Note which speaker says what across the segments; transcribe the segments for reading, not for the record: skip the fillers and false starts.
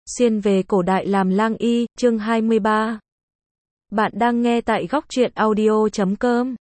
Speaker 1: Xuyên về cổ đại làm lang y, chương 23. Bạn đang nghe tại góc truyện audio.com.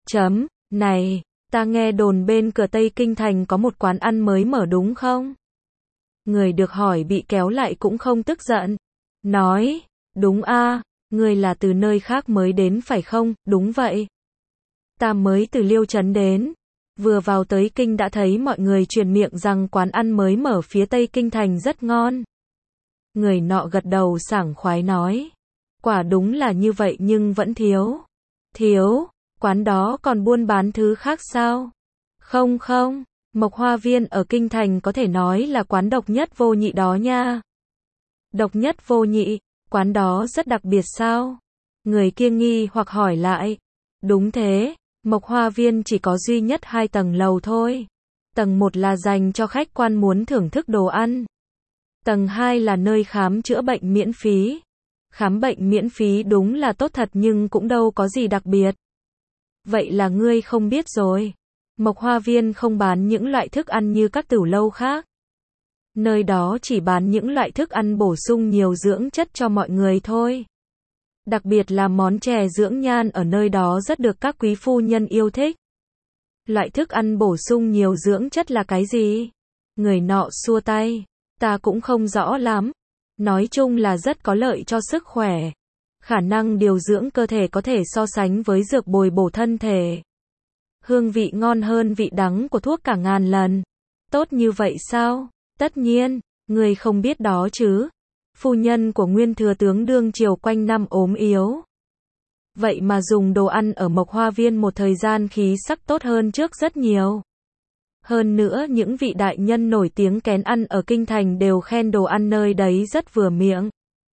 Speaker 1: Này, ta nghe đồn bên cửa Tây Kinh Thành có một quán ăn mới mở đúng không? Người được hỏi bị kéo lại cũng không tức giận. Nói, đúng a, người là từ nơi khác mới đến phải không? Đúng vậy. Ta mới từ Liêu Trấn đến. Vừa vào tới kinh đã thấy mọi người truyền miệng rằng quán ăn mới mở phía Tây Kinh Thành rất ngon. Người nọ gật đầu sảng khoái nói. Quả đúng là như vậy nhưng vẫn thiếu. Thiếu, quán đó còn buôn bán thứ khác sao? Không, Mộc Hoa Viên ở Kinh Thành có thể nói là quán độc nhất vô nhị đó nha. Độc nhất vô nhị, quán đó rất đặc biệt sao? Người kia nghi hoặc hỏi lại. Đúng thế, Mộc Hoa Viên chỉ có duy nhất 2 tầng lầu thôi. Tầng 1 là dành cho khách quan muốn thưởng thức đồ ăn. Tầng 2 là nơi khám chữa bệnh miễn phí. Khám bệnh miễn phí đúng là tốt thật nhưng cũng đâu có gì đặc biệt. Vậy là ngươi không biết rồi. Mộc Hoa Viên không bán những loại thức ăn như các tửu lâu khác. Nơi đó chỉ bán những loại thức ăn bổ sung nhiều dưỡng chất cho mọi người thôi. Đặc biệt là món chè dưỡng nhan ở nơi đó rất được các quý phu nhân yêu thích. Loại thức ăn bổ sung nhiều dưỡng chất là cái gì? Người nọ xua tay. Ta cũng không rõ lắm. Nói chung là rất có lợi cho sức khỏe. Khả năng điều dưỡng cơ thể có thể so sánh với dược bồi bổ thân thể. Hương vị ngon hơn vị đắng của thuốc cả ngàn lần. Tốt như vậy sao? Tất nhiên, người không biết đó chứ. Phu nhân của Nguyên Thừa Tướng đương triều quanh năm ốm yếu. Vậy mà dùng đồ ăn ở Mộc Hoa Viên một thời gian khí sắc tốt hơn trước rất nhiều. Hơn nữa những vị đại nhân nổi tiếng kén ăn ở Kinh Thành đều khen đồ ăn nơi đấy rất vừa miệng.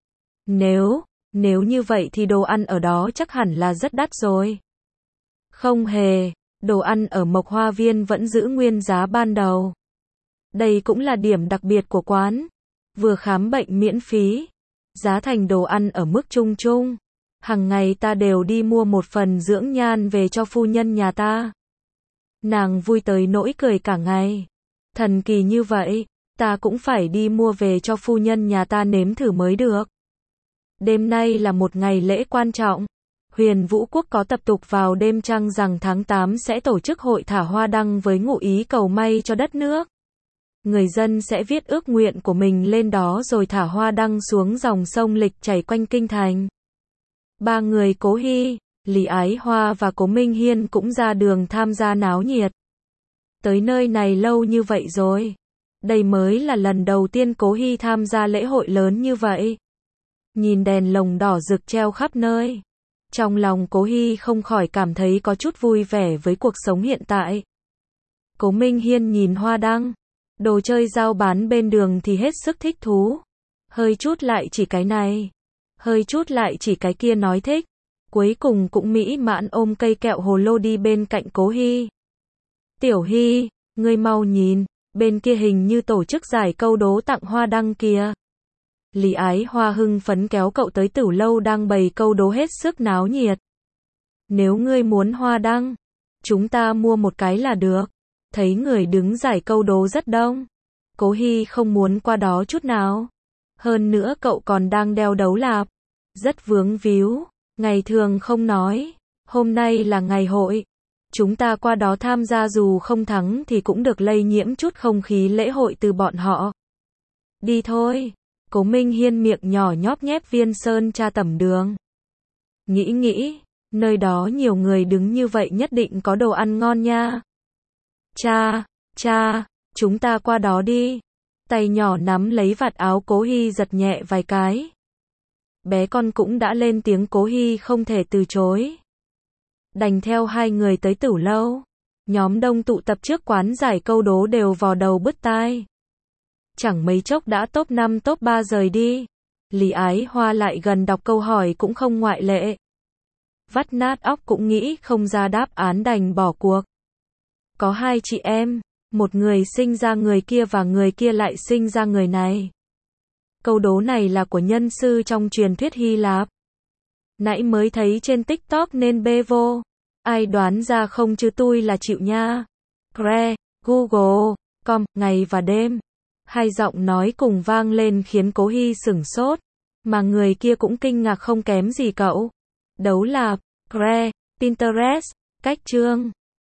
Speaker 1: Nếu như vậy thì đồ ăn ở đó chắc hẳn là rất đắt rồi. Không hề, đồ ăn ở Mộc Hoa Viên vẫn giữ nguyên giá ban đầu. Đây cũng là điểm đặc biệt của quán. Vừa khám bệnh miễn phí. Giá thành đồ ăn ở mức trung trung. Hằng ngày ta đều đi mua một phần dưỡng nhan về cho phu nhân nhà ta. Nàng vui tới nỗi cười cả ngày. Thần kỳ như vậy, ta cũng phải đi mua về cho phu nhân nhà ta nếm thử mới được. Đêm nay là một ngày lễ quan trọng. Huyền Vũ Quốc có tập tục vào đêm trăng rằng tháng 8 sẽ tổ chức hội thả hoa đăng với ngụ ý cầu may cho đất nước. Người dân sẽ viết ước nguyện của mình lên đó rồi thả hoa đăng xuống dòng sông Lịch chảy quanh Kinh Thành. 3 người Cố Hi, Lý Ái Hoa và Cố Minh Hiên cũng ra đường tham gia náo nhiệt. Tới nơi này lâu như vậy rồi. Đây mới là lần đầu tiên Cố Hi tham gia lễ hội lớn như vậy. Nhìn đèn lồng đỏ rực treo khắp nơi. Trong lòng Cố Hi không khỏi cảm thấy có chút vui vẻ với cuộc sống hiện tại. Cố Minh Hiên nhìn hoa đăng, đồ chơi giao bán bên đường thì hết sức thích thú. Hơi chút lại chỉ cái này, hơi chút lại chỉ cái kia nói thích. Cuối cùng cũng mỹ mãn ôm cây kẹo hồ lô đi bên cạnh Cố Hi. Tiểu Hi, ngươi mau nhìn, bên kia hình như tổ chức giải câu đố tặng hoa đăng kìa. Lý Ái Hoa hưng phấn kéo cậu tới tửu lâu đang bày câu đố hết sức náo nhiệt. Nếu ngươi muốn hoa đăng, chúng ta mua một cái là được. Thấy người đứng giải câu đố rất đông. Cố Hi không muốn qua đó chút nào. Hơn nữa cậu còn đang đeo đấu lạp. Rất vướng víu. Ngày thường không nói. Hôm nay là ngày hội. Chúng ta qua đó tham gia dù không thắng thì cũng được lây nhiễm chút không khí lễ hội từ bọn họ. Đi thôi. Cố Minh Hiên miệng nhỏ nhóp nhép viên sơn tra tẩm đường. Nghĩ, nơi đó nhiều người đứng như vậy nhất định có đồ ăn ngon nha. Cha, chúng ta qua đó đi. Tay nhỏ nắm lấy vạt áo Cố Hi giật nhẹ vài cái. Bé con cũng đã lên tiếng Cố Hi không thể từ chối. Đành theo 2 người tới tửu lâu. Nhóm đông tụ tập trước quán giải câu đố đều vò đầu bứt tai. Chẳng mấy chốc đã top 5 top 3 rời đi. Lý Ái Hoa lại gần đọc câu hỏi cũng không ngoại lệ. Vắt nát óc cũng nghĩ không ra đáp án đành bỏ cuộc. Có 2 chị em, một người sinh ra người kia và người kia lại sinh ra người này. Câu đố này là của nhân sư trong truyền thuyết Hy Lạp. Nãy mới thấy trên TikTok nên bê vô. Ai đoán ra không chứ tôi là chịu nha. Google.com, ngày và đêm. Hai giọng nói cùng vang lên khiến Cố Hy sửng sốt, mà người kia cũng kinh ngạc không kém gì cậu. Đấu là Pinterest, cách chương